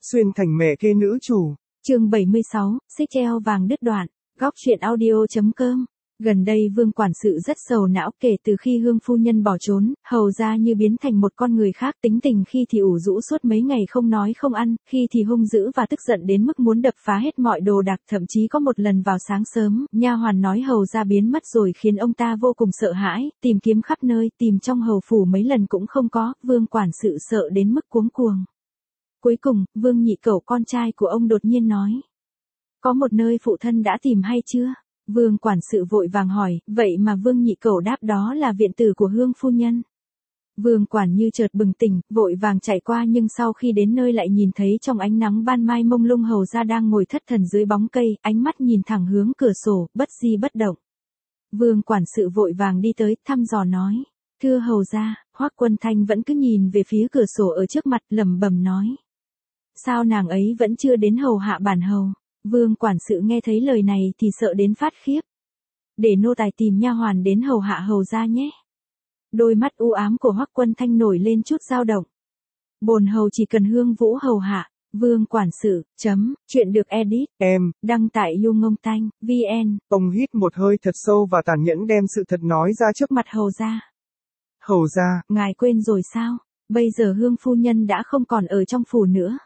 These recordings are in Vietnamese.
xuyên thành mẹ kế nữ chủ. Chương 76, xích eo vàng đứt đoạn. Góc truyện audio.com. Gần đây Vương quản sự rất sầu não, kể từ khi Hương phu nhân bỏ trốn, hầu ra như biến thành một con người khác, tính tình khi thì ủ rũ suốt mấy ngày không nói không ăn, khi thì hung dữ và tức giận đến mức muốn đập phá hết mọi đồ đạc, thậm chí có một lần vào sáng sớm, nha hoàn nói hầu ra biến mất rồi khiến ông ta vô cùng sợ hãi, tìm kiếm khắp nơi, tìm trong hầu phủ mấy lần cũng không có, Vương quản sự sợ đến mức cuống cuồng. Cuối cùng, Vương Nhị Cẩu con trai của ông đột nhiên nói: "Có một nơi phụ thân đã tìm hay chưa?" Vương quản sự vội vàng hỏi, vậy mà Vương Nhị Cẩu đáp đó là viện tử của Hương phu nhân. Vương quản như chợt bừng tỉnh, vội vàng chạy qua, nhưng sau khi đến nơi lại nhìn thấy trong ánh nắng ban mai mông lung hầu ra đang ngồi thất thần dưới bóng cây, ánh mắt nhìn thẳng hướng cửa sổ, bất di bất động. Vương quản sự vội vàng đi tới, thăm dò nói: "Thưa hầu ra." Hoắc Quân Thanh vẫn cứ nhìn về phía cửa sổ ở trước mặt, lẩm bẩm nói: "Sao nàng ấy vẫn chưa đến hầu hạ bản hầu?" Vương quản sự nghe thấy lời này thì sợ đến phát khiếp. "Để nô tài tìm nha hoàn đến hầu hạ hầu ra nhé." Đôi mắt u ám của Hoắc Quân Thanh nổi lên chút dao động. "Bổn hầu chỉ cần Hương Vũ hầu hạ." Vương quản sự, chuyện được edit, đăng tại YouNgongTanh.vn. Ông hít một hơi thật sâu và tàn nhẫn đem sự thật nói ra trước mặt hầu ra. "Hầu ra, ngài quên rồi sao? Bây giờ Hương phu nhân đã không còn ở trong phủ nữa."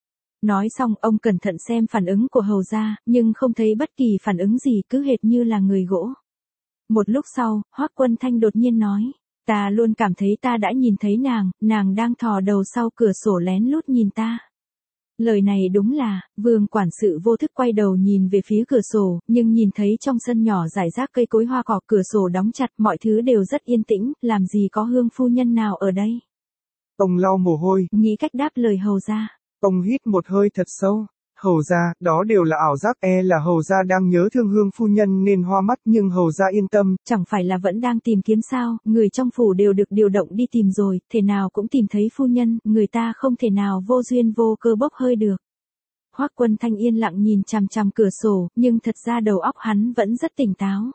Nói xong ông cẩn thận xem phản ứng của hầu ra, nhưng không thấy bất kỳ phản ứng gì, cứ hệt như là người gỗ. Một lúc sau, Hoắc Quân Thanh đột nhiên nói: "Ta luôn cảm thấy ta đã nhìn thấy nàng đang thò đầu sau cửa sổ lén lút nhìn ta." Lời này đúng là, Vương quản sự vô thức quay đầu nhìn về phía cửa sổ, nhưng nhìn thấy trong sân nhỏ rải rác cây cối hoa cỏ, cửa sổ đóng chặt, mọi thứ đều rất yên tĩnh, làm gì có Hương phu nhân nào ở đây. Ông lau mồ hôi, nghĩ cách đáp lời hầu ra. Ông hít một hơi thật sâu. "Hầu ra, đó đều là ảo giác, là hầu ra đang nhớ thương Hương phu nhân nên hoa mắt, nhưng hầu ra yên tâm." "Chẳng phải là vẫn đang tìm kiếm sao, người trong phủ đều được điều động đi tìm rồi, thể nào cũng tìm thấy phu nhân, người ta không thể nào vô duyên vô cơ bốc hơi được." Hoắc Quân Thanh yên lặng nhìn chằm chằm cửa sổ, nhưng thật ra đầu óc hắn vẫn rất tỉnh táo.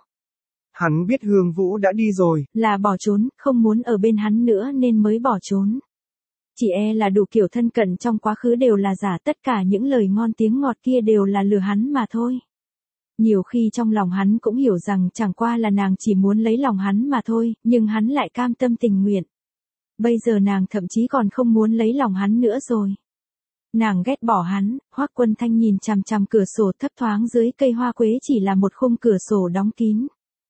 Hắn biết Hương Vũ đã đi rồi, là bỏ trốn, không muốn ở bên hắn nữa nên mới bỏ trốn. Chỉ là đủ kiểu thân cận trong quá khứ đều là giả, tất cả những lời ngon tiếng ngọt kia đều là lừa hắn mà thôi. Nhiều khi trong lòng hắn cũng hiểu rằng chẳng qua là nàng chỉ muốn lấy lòng hắn mà thôi, nhưng hắn lại cam tâm tình nguyện. Bây giờ nàng thậm chí còn không muốn lấy lòng hắn nữa rồi. Nàng ghét bỏ hắn. Hoắc Quân Thanh nhìn chằm chằm cửa sổ, thấp thoáng dưới cây hoa quế chỉ là một khung cửa sổ đóng kín.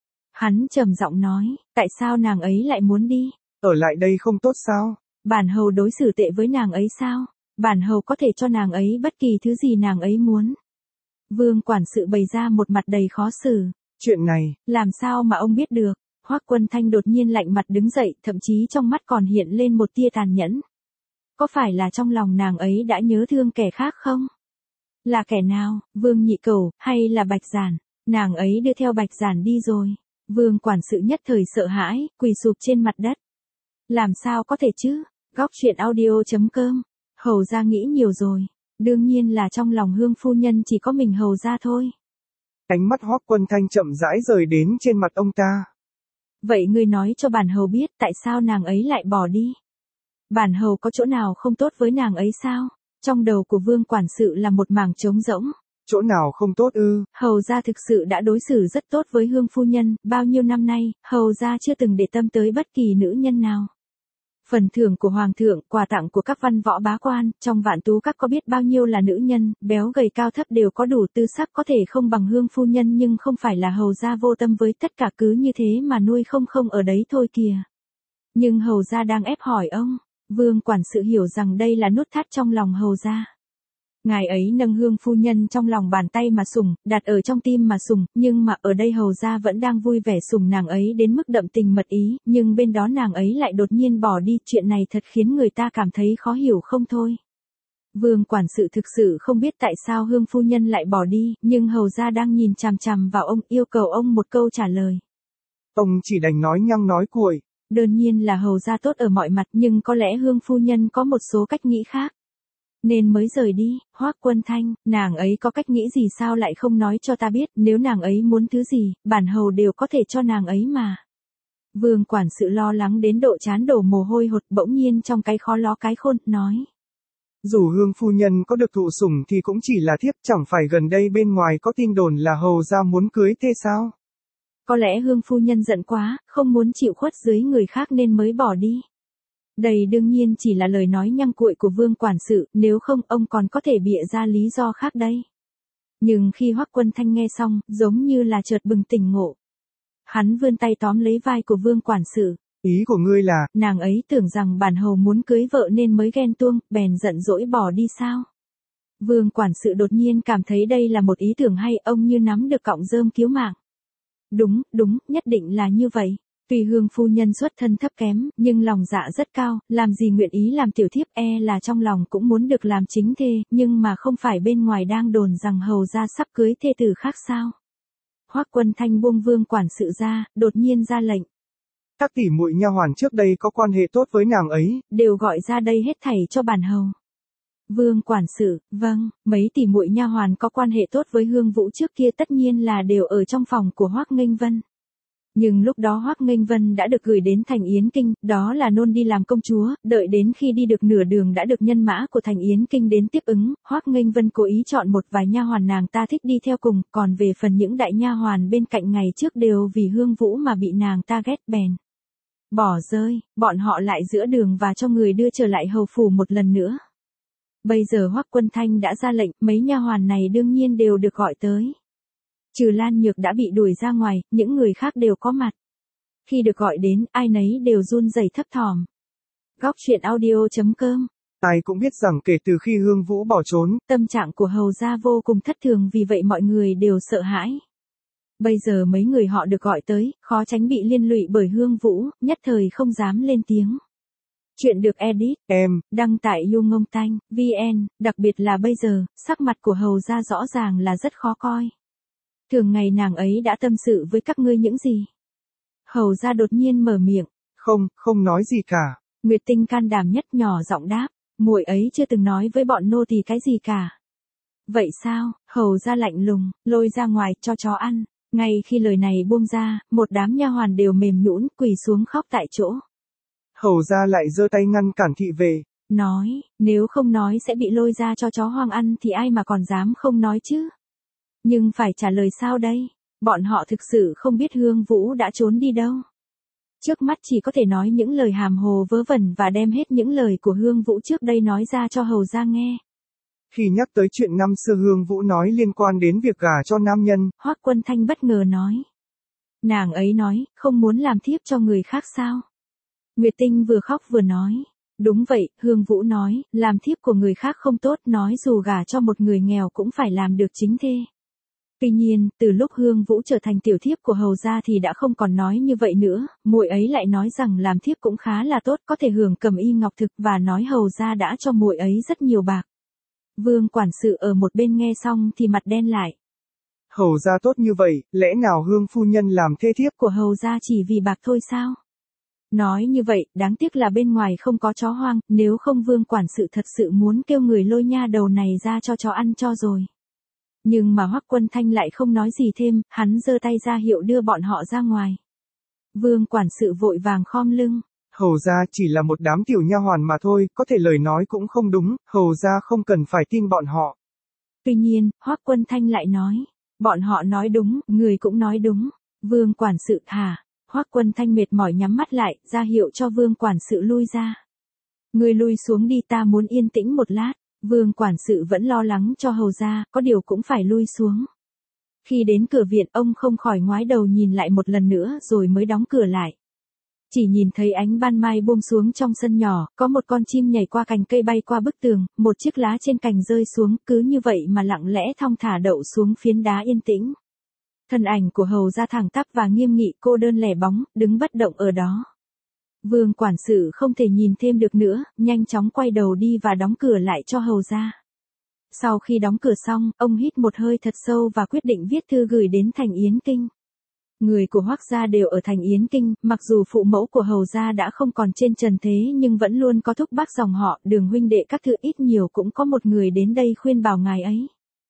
Hắn trầm giọng nói: "Tại sao nàng ấy lại muốn đi? Ở lại đây không tốt sao? Bản hầu đối xử tệ với nàng ấy sao? Bản hầu có thể cho nàng ấy bất kỳ thứ gì nàng ấy muốn." Vương quản sự bày ra một mặt đầy khó xử. "Chuyện này, làm sao mà ông biết được?" Hoắc Quân Thanh đột nhiên lạnh mặt đứng dậy, thậm chí trong mắt còn hiện lên một tia tàn nhẫn. "Có phải là trong lòng nàng ấy đã nhớ thương kẻ khác không?" "Là kẻ nào, Vương Nhị Cẩu, hay là Bạch Giản?" "Nàng ấy đưa theo Bạch Giản đi rồi." Vương quản sự nhất thời sợ hãi, quỳ sụp trên mặt đất. "Làm sao có thể chứ?" Góc truyện audio.com. Hầu ra nghĩ nhiều rồi. Đương nhiên là trong lòng Hương phu nhân chỉ có mình hầu ra thôi. Ánh mắt Hoắc Quân Thanh chậm rãi rời đến trên mặt ông ta. "Vậy ngươi nói cho bản hầu biết tại sao nàng ấy lại bỏ đi? Bản hầu có chỗ nào không tốt với nàng ấy sao?" Trong đầu của Vương quản sự là một mảng trống rỗng. "Chỗ nào không tốt ư?" Hầu ra thực sự đã đối xử rất tốt với Hương phu nhân, bao nhiêu năm nay, hầu ra chưa từng để tâm tới bất kỳ nữ nhân nào. Phần thưởng của hoàng thượng, quà tặng của các văn võ bá quan, trong vạn tú các có biết bao nhiêu là nữ nhân, béo gầy cao thấp đều có đủ tư sắc, có thể không bằng Hương phu nhân, nhưng không phải là hầu ra vô tâm với tất cả, cứ như thế mà nuôi không ở đấy thôi kìa. Nhưng hầu ra đang ép hỏi ông. Vương quản sự hiểu rằng đây là nút thắt trong lòng hầu ra. Ngài ấy nâng Hương phu nhân trong lòng bàn tay mà sủng, đặt ở trong tim mà sủng, nhưng mà ở đây hầu ra vẫn đang vui vẻ sủng nàng ấy đến mức đậm tình mật ý, nhưng bên đó nàng ấy lại đột nhiên bỏ đi, chuyện này thật khiến người ta cảm thấy khó hiểu không thôi. Vương quản sự thực sự không biết tại sao Hương phu nhân lại bỏ đi, nhưng hầu ra đang nhìn chằm chằm vào ông, yêu cầu ông một câu trả lời. Ông chỉ đành nói nhăng nói cuội. Đương nhiên là hầu ra tốt ở mọi mặt, nhưng có lẽ Hương phu nhân có một số cách nghĩ khác, nên mới rời đi. Hoắc Quân Thanh, nàng ấy có cách nghĩ gì sao lại không nói cho ta biết, nếu nàng ấy muốn thứ gì, bản hầu đều có thể cho nàng ấy mà. Vương quản sự lo lắng đến độ trán đổ mồ hôi hột, bỗng nhiên trong cái khó ló cái khôn, nói: Dù Hương phu nhân có được thụ sủng thì cũng chỉ là thiếp, chẳng phải gần đây bên ngoài có tin đồn là hầu gia muốn cưới thế sao? Có lẽ Hương phu nhân giận quá, không muốn chịu khuất dưới người khác nên mới bỏ đi. Đây đương nhiên chỉ là lời nói nhăng cuội của Vương quản sự, nếu không ông còn có thể bịa ra lý do khác đây. Nhưng khi Hoắc Quân Thanh nghe xong, giống như là chợt bừng tỉnh ngộ. Hắn vươn tay tóm lấy vai của Vương quản sự. Ý của ngươi là, nàng ấy tưởng rằng bản hầu muốn cưới vợ nên mới ghen tuông, bèn giận dỗi bỏ đi sao? Vương quản sự đột nhiên cảm thấy đây là một ý tưởng hay, ông như nắm được cọng rơm cứu mạng. Đúng, nhất định là như vậy. Tuy Hương phu nhân xuất thân thấp kém, nhưng lòng dạ rất cao, làm gì nguyện ý làm tiểu thiếp, là trong lòng cũng muốn được làm chính thê, nhưng mà không phải bên ngoài đang đồn rằng hầu gia sắp cưới thê tử khác sao? Hoắc Quân Thanh buông Vương quản sự ra, đột nhiên ra lệnh. các tỷ muội nha hoàn trước đây có quan hệ tốt với nàng ấy, đều gọi ra đây hết thảy cho bản hầu. Vương quản sự, vâng, mấy tỷ muội nha hoàn có quan hệ tốt với Hương Vũ trước kia tất nhiên là đều ở trong phòng của Hoắc Nghênh Vân. Nhưng lúc đó Hoắc Nghênh Vân đã được gửi đến Thành Yến Kinh, đó là nôn đi làm công chúa, đợi đến khi đi được nửa đường đã được nhân mã của Thành Yến Kinh đến tiếp ứng, Hoắc Nghênh Vân cố ý chọn một vài nha hoàn nàng ta thích đi theo cùng, còn về phần những đại nha hoàn bên cạnh ngày trước đều vì Hương Vũ mà bị nàng ta ghét bèn bỏ rơi, bọn họ lại giữa đường và cho người đưa trở lại hầu phủ một lần nữa. Bây giờ Hoắc Quân Thanh đã ra lệnh, mấy nha hoàn này đương nhiên đều được gọi tới. Trừ Lan Nhược đã bị đuổi ra ngoài, những người khác đều có mặt. Khi được gọi đến, ai nấy đều run rẩy thấp thỏm. Góc truyện audio.com. Ai cũng biết rằng kể từ khi Hương Vũ bỏ trốn, tâm trạng của hầu gia vô cùng thất thường, vì vậy mọi người đều sợ hãi. Bây giờ mấy người họ được gọi tới, khó tránh bị liên lụy bởi Hương Vũ, nhất thời không dám lên tiếng. Chuyện được edit, đăng tại YouNgongTanh.vn, đặc biệt là bây giờ, sắc mặt của hầu gia rõ ràng là rất khó coi. Thường ngày nàng ấy đã tâm sự với các ngươi những gì? Hầu gia đột nhiên mở miệng. Không nói gì cả. Nguyệt Tinh can đảm nhất nhỏ giọng đáp, muội ấy chưa từng nói với bọn nô tỳ cái gì cả. Vậy sao? Hầu gia lạnh lùng, lôi ra ngoài cho chó ăn. Ngay khi lời này buông ra, một đám nha hoàn đều mềm nhũn quỳ xuống khóc tại chỗ. Hầu gia lại giơ tay ngăn cản thị vệ. Nói, nếu không nói sẽ bị lôi ra cho chó hoang ăn thì ai mà còn dám không nói chứ. Nhưng phải trả lời sao đây? Bọn họ thực sự không biết Hương Vũ đã trốn đi đâu. Trước mắt chỉ có thể nói những lời hàm hồ vớ vẩn và đem hết những lời của Hương Vũ trước đây nói ra cho hầu gia nghe. Khi nhắc tới chuyện năm xưa Hương Vũ nói liên quan đến việc gả cho nam nhân, Hoắc Quân Thanh bất ngờ nói. Nàng ấy nói, không muốn làm thiếp cho người khác sao? Nguyệt Tinh vừa khóc vừa nói. Đúng vậy, Hương Vũ nói, làm thiếp của người khác không tốt, nói dù gả cho một người nghèo cũng phải làm được chính thê. Tuy nhiên, từ lúc Hương Vũ trở thành tiểu thiếp của hầu gia thì đã không còn nói như vậy nữa, muội ấy lại nói rằng làm thiếp cũng khá là tốt, có thể hưởng cẩm y ngọc thực, và nói hầu gia đã cho muội ấy rất nhiều bạc. Vương quản sự ở một bên nghe xong thì mặt đen lại. Hầu gia tốt như vậy, lẽ nào Hương phu nhân làm thê thiếp của hầu gia chỉ vì bạc thôi sao? Nói như vậy, đáng tiếc là bên ngoài không có chó hoang, nếu không Vương quản sự thật sự muốn kêu người lôi nha đầu này ra cho chó ăn cho rồi. Nhưng mà Hoắc Quân Thanh lại không nói gì thêm, hắn giơ tay ra hiệu đưa bọn họ ra ngoài. Vương quản sự vội vàng khom lưng. Hầu gia chỉ là một đám tiểu nha hoàn mà thôi, có thể lời nói cũng không đúng, hầu gia không cần phải tin bọn họ. Tuy nhiên, Hoắc Quân Thanh lại nói, bọn họ nói đúng, người cũng nói đúng. Vương quản sự thả. Hoắc Quân Thanh mệt mỏi nhắm mắt lại, ra hiệu cho Vương quản sự lui ra. Người lui xuống đi, ta muốn yên tĩnh một lát. Vương quản sự vẫn lo lắng cho hầu gia, có điều cũng phải lui xuống. Khi đến cửa viện, ông không khỏi ngoái đầu nhìn lại một lần nữa rồi mới đóng cửa lại. Chỉ nhìn thấy ánh ban mai buông xuống trong sân nhỏ, có một con chim nhảy qua cành cây bay qua bức tường, một chiếc lá trên cành rơi xuống, cứ như vậy mà lặng lẽ thong thả đậu xuống phiến đá yên tĩnh. Thân ảnh của hầu gia thẳng tắp và nghiêm nghị, cô đơn lẻ bóng, đứng bất động ở đó. Vương quản sự không thể nhìn thêm được nữa, nhanh chóng quay đầu đi và đóng cửa lại cho hầu gia. Sau khi đóng cửa xong, ông hít một hơi thật sâu và quyết định viết thư gửi đến Thành Yến Kinh. Người của Hoắc gia đều ở Thành Yến Kinh, mặc dù phụ mẫu của hầu gia đã không còn trên trần thế nhưng vẫn luôn có thúc bác dòng họ, Đường huynh đệ các thứ, ít nhiều cũng có một người đến đây khuyên bảo ngài ấy.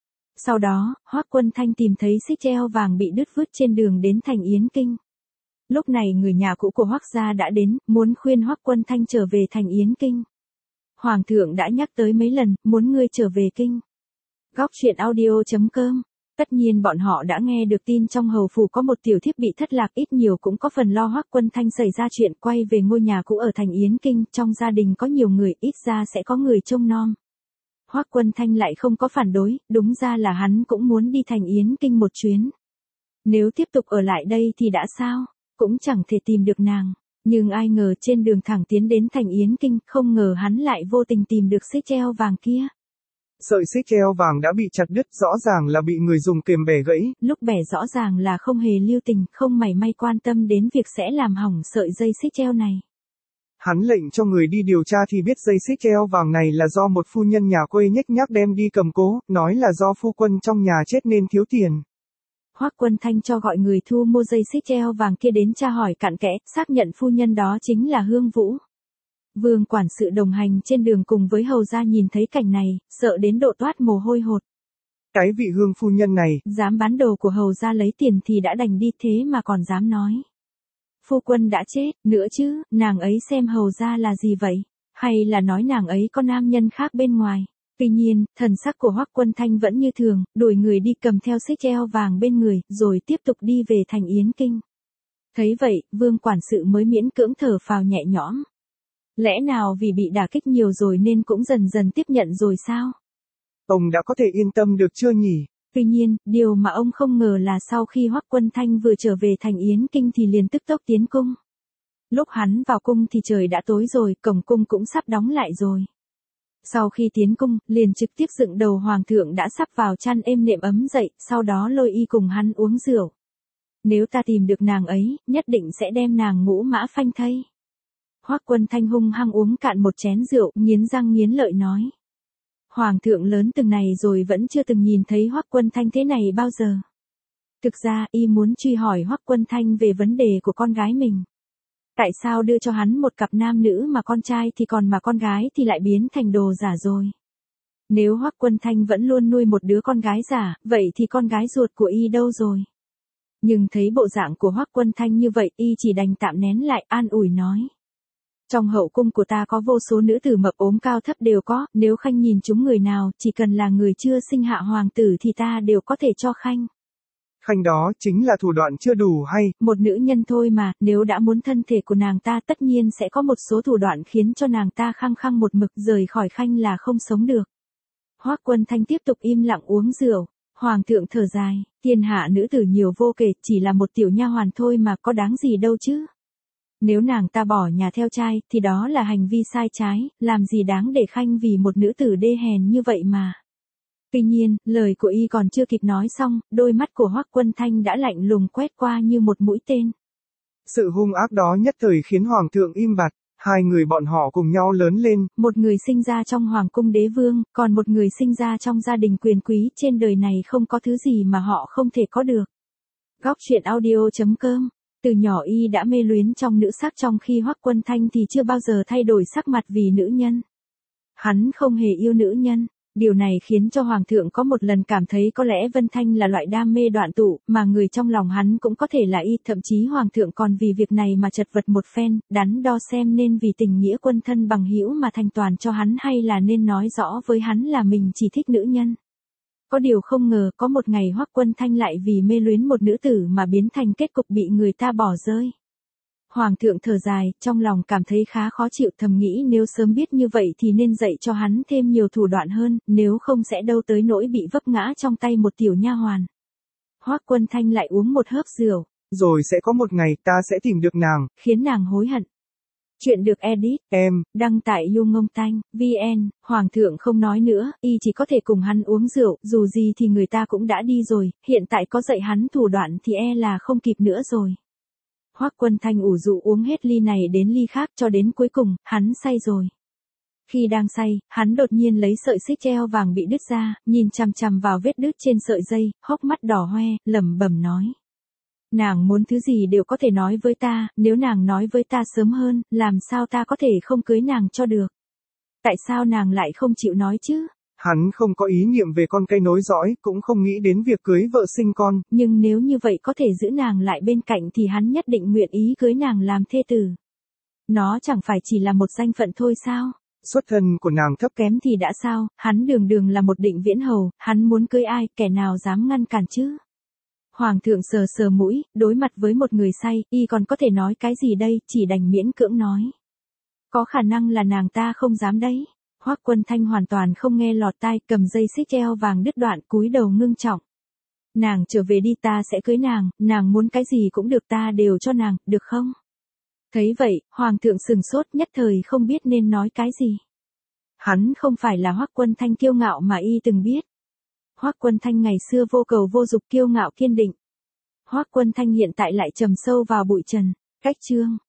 Sau đó, Hoắc Quân Thanh tìm thấy xích treo vàng bị đứt vứt trên đường đến Thành Yến Kinh. Lúc này người nhà cũ của Hoắc gia đã đến, muốn khuyên Hoắc Quân Thanh trở về Thành Yến Kinh. Hoàng thượng đã nhắc tới mấy lần, muốn ngươi trở về kinh. Góc truyện audio.com. Tất nhiên bọn họ đã nghe được tin trong hầu phủ có một tiểu thiếp bị thất lạc, ít nhiều cũng có phần lo Hoắc Quân Thanh xảy ra chuyện quay về ngôi nhà cũ ở thành Yến Kinh, trong gia đình có nhiều người, ít ra sẽ có người trông nom. Hoắc Quân Thanh lại không có phản đối, đúng ra là hắn cũng muốn đi thành Yến Kinh một chuyến. Nếu tiếp tục ở lại đây thì đã sao, cũng chẳng thể tìm được nàng. Nhưng ai ngờ trên đường thẳng tiến đến thành Yến Kinh, không ngờ hắn lại vô tình tìm được xích treo vàng kia. Sợi xích treo vàng đã bị chặt đứt, rõ ràng là bị người dùng kềm bẻ gãy. Lúc bẻ rõ ràng là không hề lưu tình, không mảy may quan tâm đến việc sẽ làm hỏng sợi dây xích treo này. Hắn lệnh cho người đi điều tra thì biết dây xích treo vàng này là do một phu nhân nhà quê nhếch nhác đem đi cầm cố, nói là do phu quân trong nhà chết nên thiếu tiền. Hoắc Quân Thanh cho gọi người thu mua dây xích treo vàng kia đến tra hỏi cặn kẽ, xác nhận phu nhân đó chính là Hương Vũ. Vương quản sự đồng hành trên đường cùng với hầu gia nhìn thấy cảnh này, sợ đến độ toát mồ hôi hột. Cái vị Hương phu nhân này, dám bán đồ của hầu gia lấy tiền thì đã đành đi, thế mà còn dám nói. Phu quân đã chết, nữa chứ, nàng ấy xem hầu gia là gì vậy? Hay là nói nàng ấy có nam nhân khác bên ngoài? Tuy nhiên, thần sắc của Hoắc Quân Thanh vẫn như thường, đuổi người đi cầm theo xích treo vàng bên người, rồi tiếp tục đi về thành Yến Kinh. Thấy vậy, vương quản sự mới miễn cưỡng thở phào nhẹ nhõm. Lẽ nào vì bị đả kích nhiều rồi nên cũng dần dần tiếp nhận rồi sao? Ông đã có thể yên tâm được chưa nhỉ? Tuy nhiên, điều mà ông không ngờ là sau khi Hoắc Quân Thanh vừa trở về thành Yến Kinh thì liền tức tốc tiến cung. Lúc hắn vào cung thì trời đã tối rồi, cổng cung cũng sắp đóng lại rồi. Sau khi tiến cung, liền trực tiếp dựng đầu hoàng thượng đã sắp vào chăn êm nệm ấm dậy, sau đó lôi y cùng hắn uống rượu. Nếu ta tìm được nàng ấy, nhất định sẽ đem nàng ngũ mã phanh thây. Hoắc Quân Thanh hung hăng uống cạn một chén rượu, nghiến răng nghiến lợi nói. Hoàng thượng lớn từng này rồi vẫn chưa từng nhìn thấy Hoắc Quân Thanh thế này bao giờ. Thực ra, y muốn truy hỏi Hoắc Quân Thanh về vấn đề của con gái mình. Tại sao đưa cho hắn một cặp nam nữ mà con trai thì còn mà con gái thì lại biến thành đồ giả rồi? Nếu Hoắc Quân Thanh vẫn luôn nuôi một đứa con gái giả, vậy thì con gái ruột của y đâu rồi? Nhưng thấy bộ dạng của Hoắc Quân Thanh như vậy, y chỉ đành tạm nén lại, an ủi nói. Trong hậu cung của ta có vô số nữ tử mập ốm cao thấp đều có, nếu khanh nhìn chúng người nào, chỉ cần là người chưa sinh hạ hoàng tử thì ta đều có thể cho khanh. Khanh đó chính là thủ đoạn chưa đủ hay? Một nữ nhân thôi mà, nếu đã muốn thân thể của nàng ta tất nhiên sẽ có một số thủ đoạn khiến cho nàng ta khăng khăng một mực rời khỏi khanh là không sống được. Hoắc Quân Thanh tiếp tục im lặng uống rượu. Hoàng thượng thở dài, thiên hạ nữ tử nhiều vô kể, chỉ là một tiểu nha hoàn thôi mà có đáng gì đâu chứ. Nếu nàng ta bỏ nhà theo trai, thì đó là hành vi sai trái, làm gì đáng để khanh vì một nữ tử đê hèn như vậy mà. Tuy nhiên, lời của y còn chưa kịp nói xong, đôi mắt của Hoắc Quân Thanh đã lạnh lùng quét qua như một mũi tên. Sự hung ác đó nhất thời khiến hoàng thượng im bặt, hai người bọn họ cùng nhau lớn lên. Một người sinh ra trong hoàng cung đế vương, còn một người sinh ra trong gia đình quyền quý, trên đời này không có thứ gì mà họ không thể có được. Góc truyện audio.com. Từ nhỏ y đã mê luyến trong nữ sắc, trong khi Hoắc Quân Thanh thì chưa bao giờ thay đổi sắc mặt vì nữ nhân. Hắn không hề yêu nữ nhân. Điều này khiến cho Hoàng thượng có một lần cảm thấy có lẽ Vân Thanh là loại đam mê đoạn tụ, mà người trong lòng hắn cũng có thể là y, thậm chí Hoàng thượng còn vì việc này mà chật vật một phen, đắn đo xem nên vì tình nghĩa quân thân bằng hữu mà thành toàn cho hắn hay là nên nói rõ với hắn là mình chỉ thích nữ nhân. Có điều không ngờ, có một ngày Hoắc Quân Thanh lại vì mê luyến một nữ tử mà biến thành kết cục bị người ta bỏ rơi. Hoàng thượng thở dài, trong lòng cảm thấy khá khó chịu, thầm nghĩ nếu sớm biết như vậy thì nên dạy cho hắn thêm nhiều thủ đoạn hơn, nếu không sẽ đâu tới nỗi bị vấp ngã trong tay một tiểu nha hoàn. Hoắc Quân Thanh lại uống một hớp rượu. Rồi sẽ có một ngày ta sẽ tìm được nàng. Khiến nàng hối hận. Chuyện được edit, đăng tại YouNgongTanh.vn. Hoàng thượng không nói nữa, y chỉ có thể cùng hắn uống rượu, dù gì thì người ta cũng đã đi rồi, hiện tại có dạy hắn thủ đoạn thì e là không kịp nữa rồi. Hoắc Quân Thanh ủ rũ uống hết ly này đến ly khác cho đến cuối cùng, hắn say rồi. Khi đang say, hắn đột nhiên lấy sợi xích treo vàng bị đứt ra, nhìn chằm chằm vào vết đứt trên sợi dây, hốc mắt đỏ hoe, lẩm bẩm nói. Nàng muốn thứ gì đều có thể nói với ta, nếu nàng nói với ta sớm hơn, làm sao ta có thể không cưới nàng cho được? Tại sao nàng lại không chịu nói chứ? Hắn không có ý niệm về con cây nối dõi, cũng không nghĩ đến việc cưới vợ sinh con. Nhưng nếu như vậy có thể giữ nàng lại bên cạnh thì hắn nhất định nguyện ý cưới nàng làm thê tử. Nó chẳng phải chỉ là một danh phận thôi sao? xuất thân của nàng thấp Kém thì đã sao, hắn đường đường là một Định Viễn hầu, hắn muốn cưới ai, kẻ nào dám ngăn cản chứ? Hoàng thượng sờ sờ mũi, đối mặt với một người say, y còn có thể nói cái gì đây, chỉ đành miễn cưỡng nói. Có khả năng là nàng ta không dám đấy. Hoắc Quân Thanh hoàn toàn không nghe lọt tai, cầm dây xích eo vàng đứt đoạn, cúi đầu ngưng trọng. Nàng trở về đi, ta sẽ cưới nàng muốn cái gì cũng được, ta đều cho nàng, được không? Thấy vậy, Hoàng thượng sừng sốt, nhất thời không biết nên nói cái gì. Hắn không phải là Hoắc Quân Thanh kiêu ngạo mà y từng biết. Hoắc Quân Thanh ngày xưa vô cầu vô dục, kiêu ngạo kiên định. Hoắc Quân Thanh hiện tại lại trầm sâu vào bụi trần. Cách chương